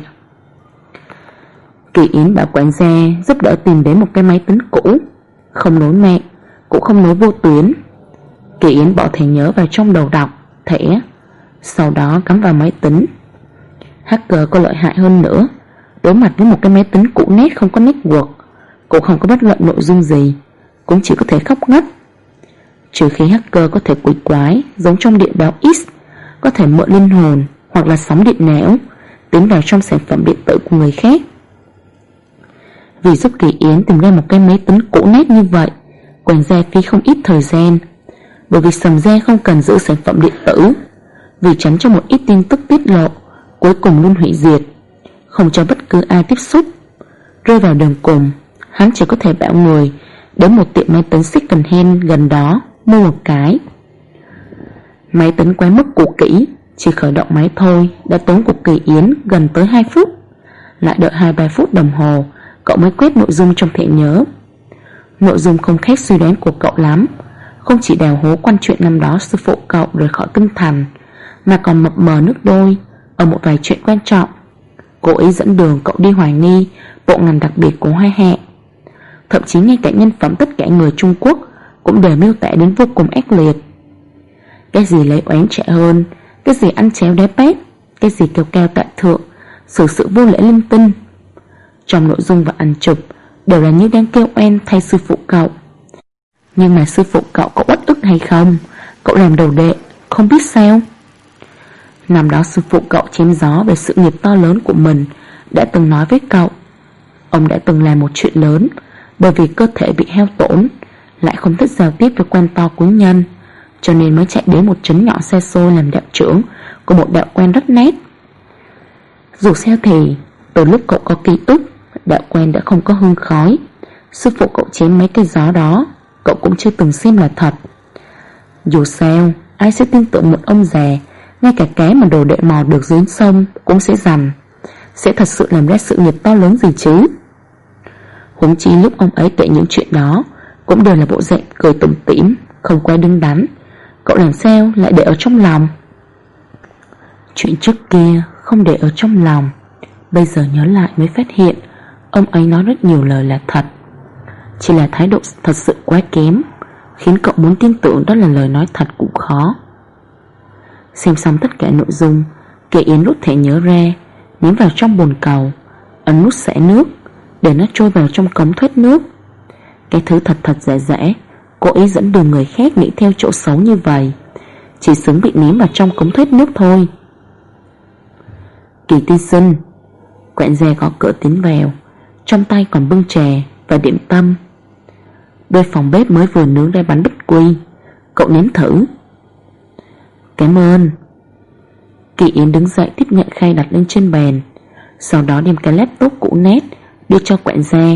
Kỳ Yến bảo quản gia giúp đỡ tìm đến một cái máy tính cũ, không nối mạng, cũng không nối vô tuyến. Kỳ Yến bỏ thẻ nhớ vào trong đầu đọc thẻ, sau đó cắm vào máy tính. Hacker có lợi hại hơn nữa, đối mặt với một cái máy tính cũ nét không có network, cũng không có bất luận nội dung gì, cũng chỉ có thể khóc ngất. Trừ khi hacker có thể quỷ quái giống trong điện báo X, có thể mượn linh hồn hoặc là sóng điện não tiến vào trong sản phẩm điện tử của người khác. Vì giúp Kỳ Yến tìm ra một cái máy tính cũ nát như vậy, Quản gia phí không ít thời gian. Bởi vì Sầm Gia không cần giữ sản phẩm điện tử, vì tránh cho một ít tin tức tiết lộ, cuối cùng luôn hủy diệt, không cho bất cứ ai tiếp xúc. Rơi vào đường cùng, hắn chỉ có thể bảo người đến một tiệm máy tính second hand gần đó mua một cái. Máy tính quá mức cũ kỹ, chỉ khởi động máy thôi đã tốn của Kỳ Yến gần tới 2 phút. Lại đợi 2-3 phút đồng hồ, cậu mới quét nội dung trong thẻ nhớ. Nội dung không khác suy đoán của cậu lắm, không chỉ đào hố quan chuyện năm đó sư phụ cậu rời khỏi kinh thành, mà còn mập mờ nước đôi ở một vài chuyện quan trọng. Cô ấy dẫn đường cậu đi hoài nghi bộ ngành đặc biệt của Hoa Hạ. Thậm chí ngay cả nhân phẩm tất cả người Trung Quốc cũng đều miêu tả đến vô cùng ác liệt. Cái gì lấy oán trả ơn, cái gì ăn chéo đá pét, cái gì kêu cao tại thượng, xử sự vô lễ linh tinh. Trong nội dung và ảnh chụp đều là như đang kêu oan thay sư phụ cậu. Nhưng mà sư phụ cậu có uất ức hay không, cậu làm đầu đệ, không biết sao. Năm đó sư phụ cậu chém gió về sự nghiệp to lớn của mình đã từng nói với cậu. Ông đã từng làm một chuyện lớn, bởi vì cơ thể bị hao tổn, lại không thích giao tiếp với quan to quý nhân, cho nên mới chạy đến một trấn nhỏ xa xôi làm đạo trưởng của một đạo quan rất nét. Dù sao thì từ lúc cậu có ký ức, đạo quan đã không có hương khói. Sư phụ cậu chém mấy cây gió đó cậu cũng chưa từng xem là thật. Dù sao, ai sẽ tin tưởng một ông già ngay cả cái mà đồ đệ mò được dưới sông cũng sẽ dằn, sẽ thật sự làm ra sự nghiệp to lớn gì chứ. Huống chi lúc ông ấy kể những chuyện đó cũng đều là bộ dạng cười tủm tỉm, không quá đứng đắn, cậu làm sao lại để ở trong lòng. Chuyện trước kia không để ở trong lòng, bây giờ nhớ lại mới phát hiện ông ấy nói rất nhiều lời là thật. Chỉ là thái độ thật sự quá kém, khiến cậu muốn tin tưởng đó là lời nói thật cũng khó. Xem xong tất cả nội dung, Kỳ Yến rút thẻ nhớ ra, ném vào trong bồn cầu, ấn nút xả nước để nó trôi vào trong cống thoát nước. Cái thứ thật thật giả giả, cô ấy dẫn đường người khác nghĩ theo chỗ xấu như vậy, chỉ xứng bị ném vào trong cống thoát nước thôi. Kỳ tiên sinh. Quản gia gõ cửa tiến vào, trong tay còn bưng trà và điểm tâm. Đôi phòng bếp mới vừa nướng ra bánh bích quy, cậu nếm thử. Cảm ơn. Kỳ Yến đứng dậy tiếp nhận khay đặt lên trên bàn, sau đó đem cái laptop cũ nét đưa cho quản gia.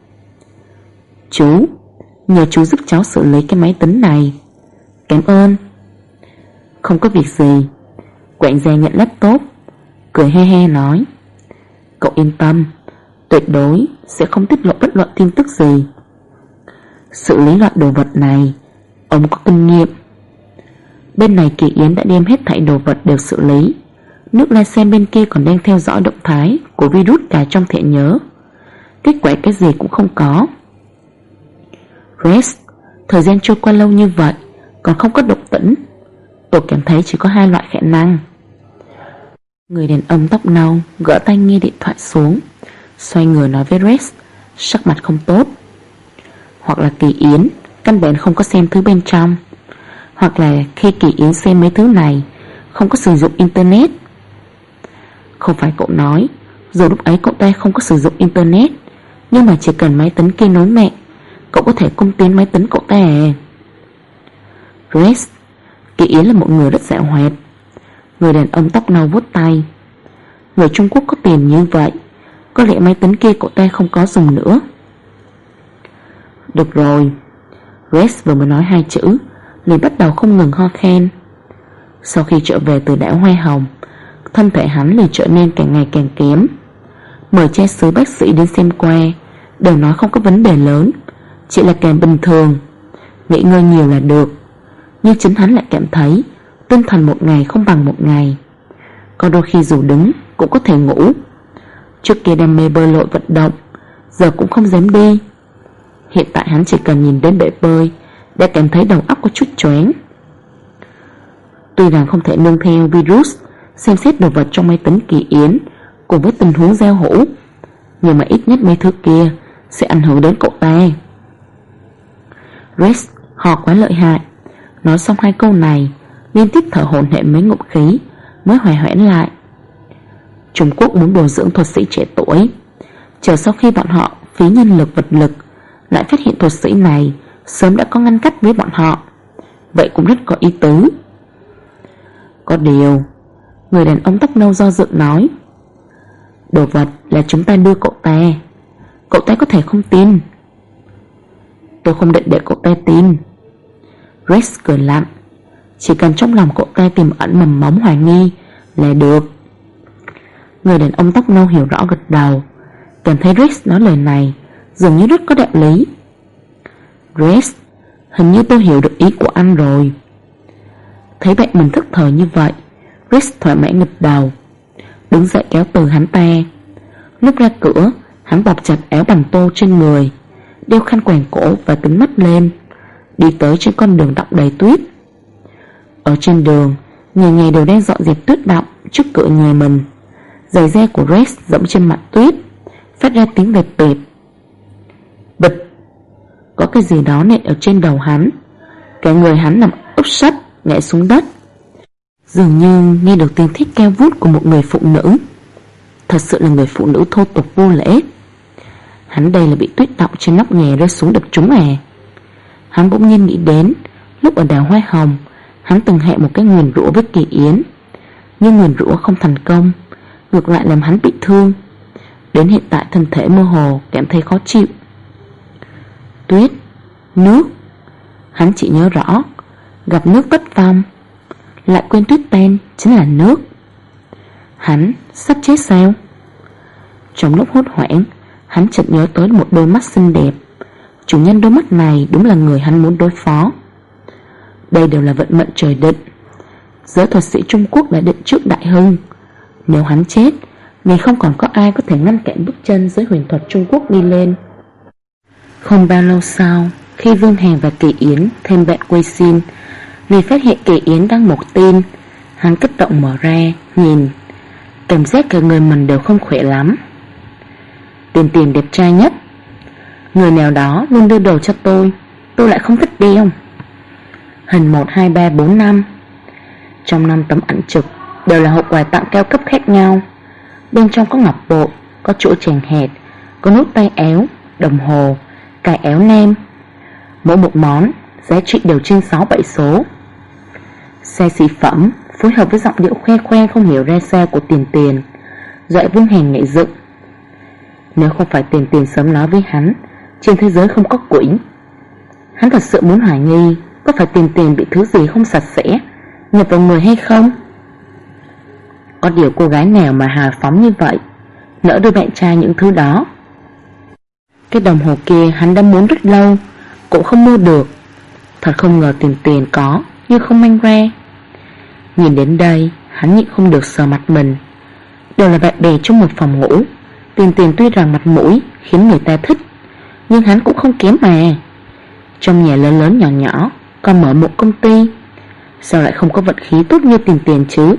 Chú, nhờ chú giúp cháu xử lý cái máy tính này. Cảm ơn. Không có việc gì. Quản gia nhận laptop, cười he he nói, cậu yên tâm, tuyệt đối sẽ không tiết lộ bất luận tin tức gì. Xử lý loại đồ vật này ông có kinh nghiệm. Bên này Kỳ Yến đã đem hết thảy đồ vật đều xử lý. Nước La Sen bên kia còn đang theo dõi động thái của virus cài trong thẻ nhớ. Kết quả cái gì cũng không có. Rest, thời gian trôi qua lâu như vậy còn không có động tĩnh, tôi cảm thấy chỉ có hai loại khả năng. Người đàn ông tóc nâu gỡ tai nghe điện thoại xuống, xoay người nói với Rest, sắc mặt không tốt. Hoặc là Kỳ Yến căn bản không có xem thứ bên trong, hoặc là khi Kỳ Yến xem mấy thứ này không có sử dụng internet. Không phải cậu nói dù lúc ấy cậu ta không có sử dụng internet, nhưng mà chỉ cần máy tính kia nối mạng, cậu có thể cung tiến máy tính cậu ta à? Rest, Kỳ Yến là một người rất dạo hoạt. Người đàn ông tóc nâu vuốt tay. Người Trung Quốc có tiền như vậy, có lẽ máy tính kia cậu ta không có dùng nữa. Được rồi. Rest vừa mới nói hai chữ liền bắt đầu không ngừng ho khan. Sau khi trở về từ đảo Hoa Hồng, thân thể hắn liền trở nên càng ngày càng kém. Mời cha xứ bác sĩ đến xem qua, đều nói không có vấn đề lớn, chỉ là càng bình thường, nghỉ ngơi nhiều là được. Nhưng chính hắn lại cảm thấy tinh thần một ngày không bằng một ngày. Có đôi khi dù đứng cũng có thể ngủ. Trước kia đam mê bơi lội vận động, giờ cũng không dám đi. Hiện tại hắn chỉ cần nhìn đến bể bơi đã cảm thấy đầu óc có chút choáng. Tuy rằng không thể nương theo virus xem xét đồ vật trong máy tính Kỳ Yến cùng với tình huống giao hữu, nhưng mà ít nhất mấy thứ kia sẽ ảnh hưởng đến cậu ta. Rex ho quá lợi hại. Nói xong hai câu này, liên tiếp thở hổn hển mấy ngụm khí mới hòa hoãn lại. Trung Quốc muốn bồi dưỡng thuật sĩ trẻ tuổi, chờ sau khi bọn họ phí nhân lực vật lực lại phát hiện thuật sĩ này sớm đã có ngăn cách với bọn họ, vậy cũng rất có ý tứ. Có điều, người đàn ông tóc nâu do dự nói, đồ vật là chúng ta đưa cậu ta có thể không tin. Tôi không định để cậu ta tin. Rex cười lạnh, chỉ cần trong lòng cậu ta tiềm ẩn mầm móng hoài nghi là được. Người đàn ông tóc nâu hiểu rõ gật đầu, cảm thấy Rex nói lời này dường như rất có đạo lý. Rex, hình như tôi hiểu được ý của anh rồi. Thấy bạn mình thất thời như vậy, Rex thoải mái gật đầu, đứng dậy kéo từ hắn ta. Lúc ra cửa, hắn bọc chặt áo bằng tô trên người, đeo khăn quàng cổ và kính mắt lên, đi tới trên con đường đọng đầy tuyết. Ở trên đường, người ngày đều đang dọn dẹp tuyết đọng trước cửa nhà mình. Giày da của Rex dẫm trên mặt tuyết, phát ra tiếng bẹp bẹp. Bịch! Có cái gì đó nện ở trên đầu hắn. Cả người hắn nằm úp sấp, ngã xuống đất. Dường như nghe được tiếng thét kêu vút của một người phụ nữ. Thật sự là người phụ nữ thô tục vô lễ. Hắn đây là bị tuyết đọng trên nóc nhà rơi xuống đập trúng à? Hắn bỗng nhiên nghĩ đến lúc ở đảo Hoa Hồng, hắn từng hẹn một cái nguyền rủa với Kỳ Yến, nhưng nguyền rủa không thành công, ngược lại làm hắn bị thương. Đến hiện tại thân thể mơ hồ, cảm thấy khó chịu. Tuyết, nước, hắn chỉ nhớ rõ gặp nước bất vong, lại quên tuyết tan chính là nước. Hắn sắp chết sao? Trong lúc hốt hoảng, hắn chợt nhớ tới một đôi mắt xinh đẹp. Chủ nhân đôi mắt này đúng là người hắn muốn đối phó. Đây đều là vận mệnh trời định. Giới thuật sĩ Trung Quốc đã định trước đại hưng. Nếu hắn chết, thì không còn có ai có thể ngăn cản bước chân giới huyền thuật Trung Quốc đi lên. Không bao lâu sau, khi Vương Hàn và Kỳ Yến thêm bạn quay xin, vì phát hiện Kỳ Yến đang một tin, hắn kích động mở ra, nhìn. Cảm giác cả người mình đều không khỏe lắm. Tiền Tiền đẹp trai nhất. Người nào đó luôn đưa đồ cho tôi lại không thích đeo. Hình 1, 2, 3, 4, 5. Trong 5 tấm ảnh trực đều là hộp quà tặng cao cấp khác nhau. Bên trong có ngọc bội, có chuỗi chèn hẹt, có nút tay áo, đồng hồ, cài áo nem. Mỗi một món giá trị đều trên 6-7 số. Xe xỉ phẩm phối hợp với giọng điệu khoe khoang không hiểu ra sao của Tiền Tiền, dọa Vương Hàn nhảy dựng. Nếu không phải Tiền Tiền sớm nói với hắn trên thế giới không có quỷ, hắn thật sự muốn hoài nghi có phải Tiền Tiền bị thứ gì không sạch sẽ nhập vào người hay không. Có điều cô gái nào mà hào phóng như vậy nỡ đưa bạn trai những thứ đó. Cái đồng hồ kia hắn đã muốn rất lâu, cũng không mua được. Thật không ngờ Tiền Tiền có nhưng không mang ra. Nhìn đến đây, hắn nhịn không được sờ mặt mình. Đều là bạn bè trong một phòng ngủ. Tiền Tiền tuy rằng mặt mũi khiến người ta thích, nhưng hắn cũng không kém mà. Trong nhà lớn lớn nhỏ nhỏ còn mở một công ty, sao lại không có vận khí tốt như Tiền Tiền chứ?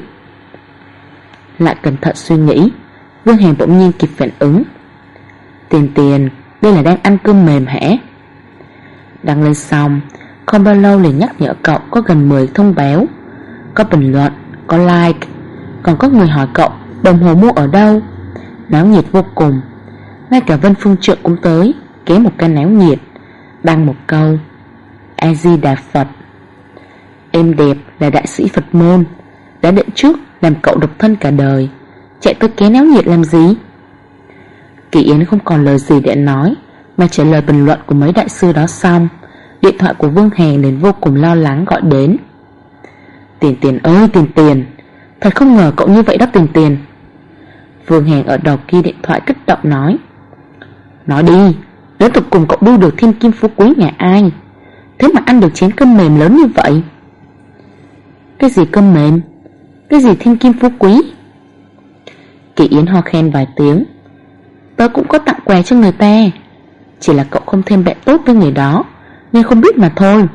Lại cẩn thận suy nghĩ, Vương Hàn bỗng nhiên kịp phản ứng. Tiền Tiền, đây là đang ăn cơm mềm hả? Đăng lên xong, không bao lâu liền nhắc nhở cậu có gần 10 thông báo, có bình luận, có like, còn có người hỏi cậu đồng hồ mua ở đâu. Náo nhiệt vô cùng. Ngay cả Vân Phương Trượng cũng tới, kéo một cái náo nhiệt, đăng một câu: A Di Đà Phật. Em đẹp là đại sĩ Phật môn, đã định trước làm cậu độc thân cả đời, chạy tới kéo náo nhiệt làm gì? Kỳ Yến không còn lời gì để nói, mà trả lời bình luận của mấy đại sư đó xong, điện thoại của Vương Hàn liền vô cùng lo lắng gọi đến. Tiền Tiền ơi Tiền Tiền, thật không ngờ cậu như vậy đó Tiền Tiền. Vương Hàn ở đầu kia điện thoại kích động nói. Nói đi, đến tục cùng cậu đu được thiên kim phú quý nhà ai, thế mà ăn được chén cơm mềm lớn như vậy? Cái gì cơm mềm? Cái gì thiên kim phú quý? Kỳ Yến ho khen vài tiếng. Tớ cũng có tặng quà cho người ta, chỉ là cậu không thêm bạn tốt với người đó nên không biết mà thôi.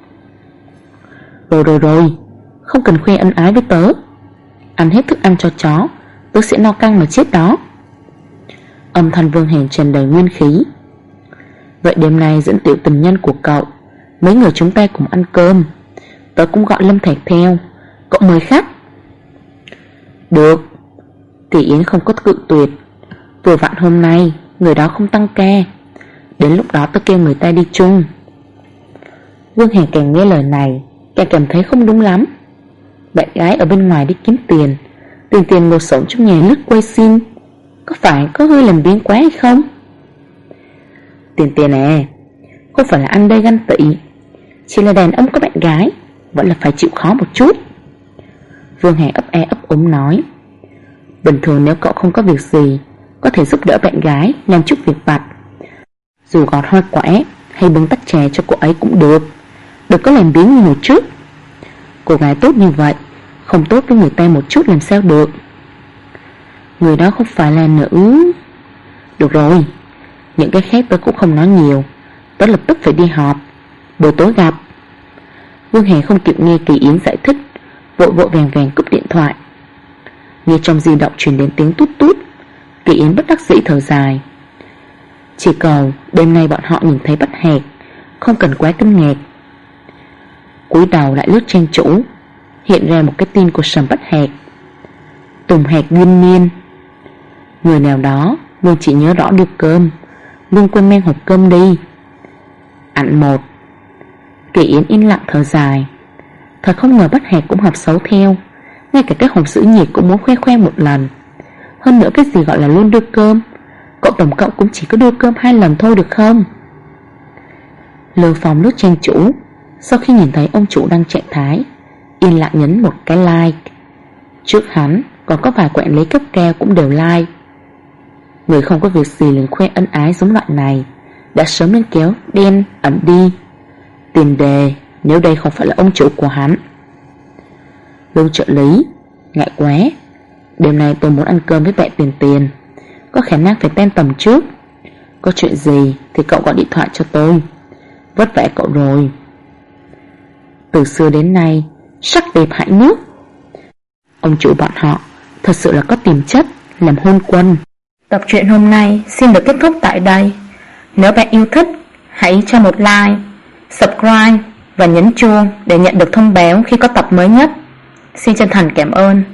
Rồi, không cần khoe ân ái với tớ. Ăn hết thức ăn cho chó, tớ sẽ no căng mà chết đó. Âm thanh Vương Hàn tràn đầy nguyên khí. Vậy đêm nay dẫn tiểu tình nhân của cậu, mấy người chúng ta cùng ăn cơm. Tớ cũng gọi Lâm Thạch theo, cậu mời khách. Được. Kỳ Yến không có cự tuyệt. Vừa vặn hôm nay người đó không tăng ca, đến lúc đó tôi kêu người ta đi chung. Vương Hàn càng nghe lời này càng cảm thấy không đúng lắm. Bạn gái ở bên ngoài đi kiếm tiền, tiền ngồi xổm trong nhà lướt quay xin, có phải có hơi làm biếng quá hay không? Tiền à, không phải là anh đây ganh tị, chỉ là đàn ông có bạn gái vẫn là phải chịu khó một chút. Vương Hàn ấp e ấp úng nói, bình thường nếu cậu không có việc gì, có thể giúp đỡ bạn gái làm chút việc vặt, dù gọt hoa quả hay bưng tách trà cho cô ấy cũng được, đừng có làm biếng như hồi trước. Cô gái tốt như vậy, không tốt với người ta một chút làm sao được. Người đó không phải là nữ. Được rồi, những cái khác tôi cũng không nói nhiều, tôi lập tức phải đi họp, buổi tối gặp. Vương Hàn không kịp nghe Kỳ Yến giải thích, vội vàng cúp điện thoại. Nghe trong di động truyền đến tiếng tút tút, Kỳ Yến bất đắc dĩ thở dài. Chỉ cầu đêm nay bọn họ nhìn thấy Bất Hạc, không cần quá kinh ngạc. Cúi đầu lại lướt trang chủ, hiện ra một cái tin của Sầm Bất Hạc. Tùng Hạc Nguyên Niên. Người nào đó luôn chỉ nhớ rõ đưa cơm, luôn quên mang hộp cơm đi. Ảnh 1. Kỳ Yến yên lặng thở dài. Thật không ngờ Bất Hạc cũng học xấu theo, ngay cả các hồng sử nhiệt cũng muốn khoe một lần. Hơn nữa cái gì gọi là luôn đưa cơm, cậu tổng cộng cũng chỉ có đưa cơm 2 lần thôi được không? Lưu Phong lướt trang chủ, sau khi nhìn thấy ông chủ đăng trạng thái, yên lặng nhấn một cái like. Trước hắn còn có vài quản lý cấp cao cũng đều like. Người không có việc gì liền khoe ân ái giống loại này đã sớm lên kéo đen ẩn đi. Tiền đề nếu đây không phải là ông chủ của hắn. Lưu trợ lý, ngại quá, đêm nay tôi muốn ăn cơm với bạn Tiền, có khả năng phải tan tầm trước. Có chuyện gì thì cậu gọi điện thoại cho tôi, vất vả cậu rồi. Từ xưa đến nay, sắc đẹp hại nước. Ông chủ bọn họ thật sự là có tiềm chất làm hôn quân. Tập truyện hôm nay xin được kết thúc tại đây. Nếu bạn yêu thích, hãy cho một like, subscribe và nhấn chuông để nhận được thông báo khi có tập mới nhất. Xin chân thành cảm ơn.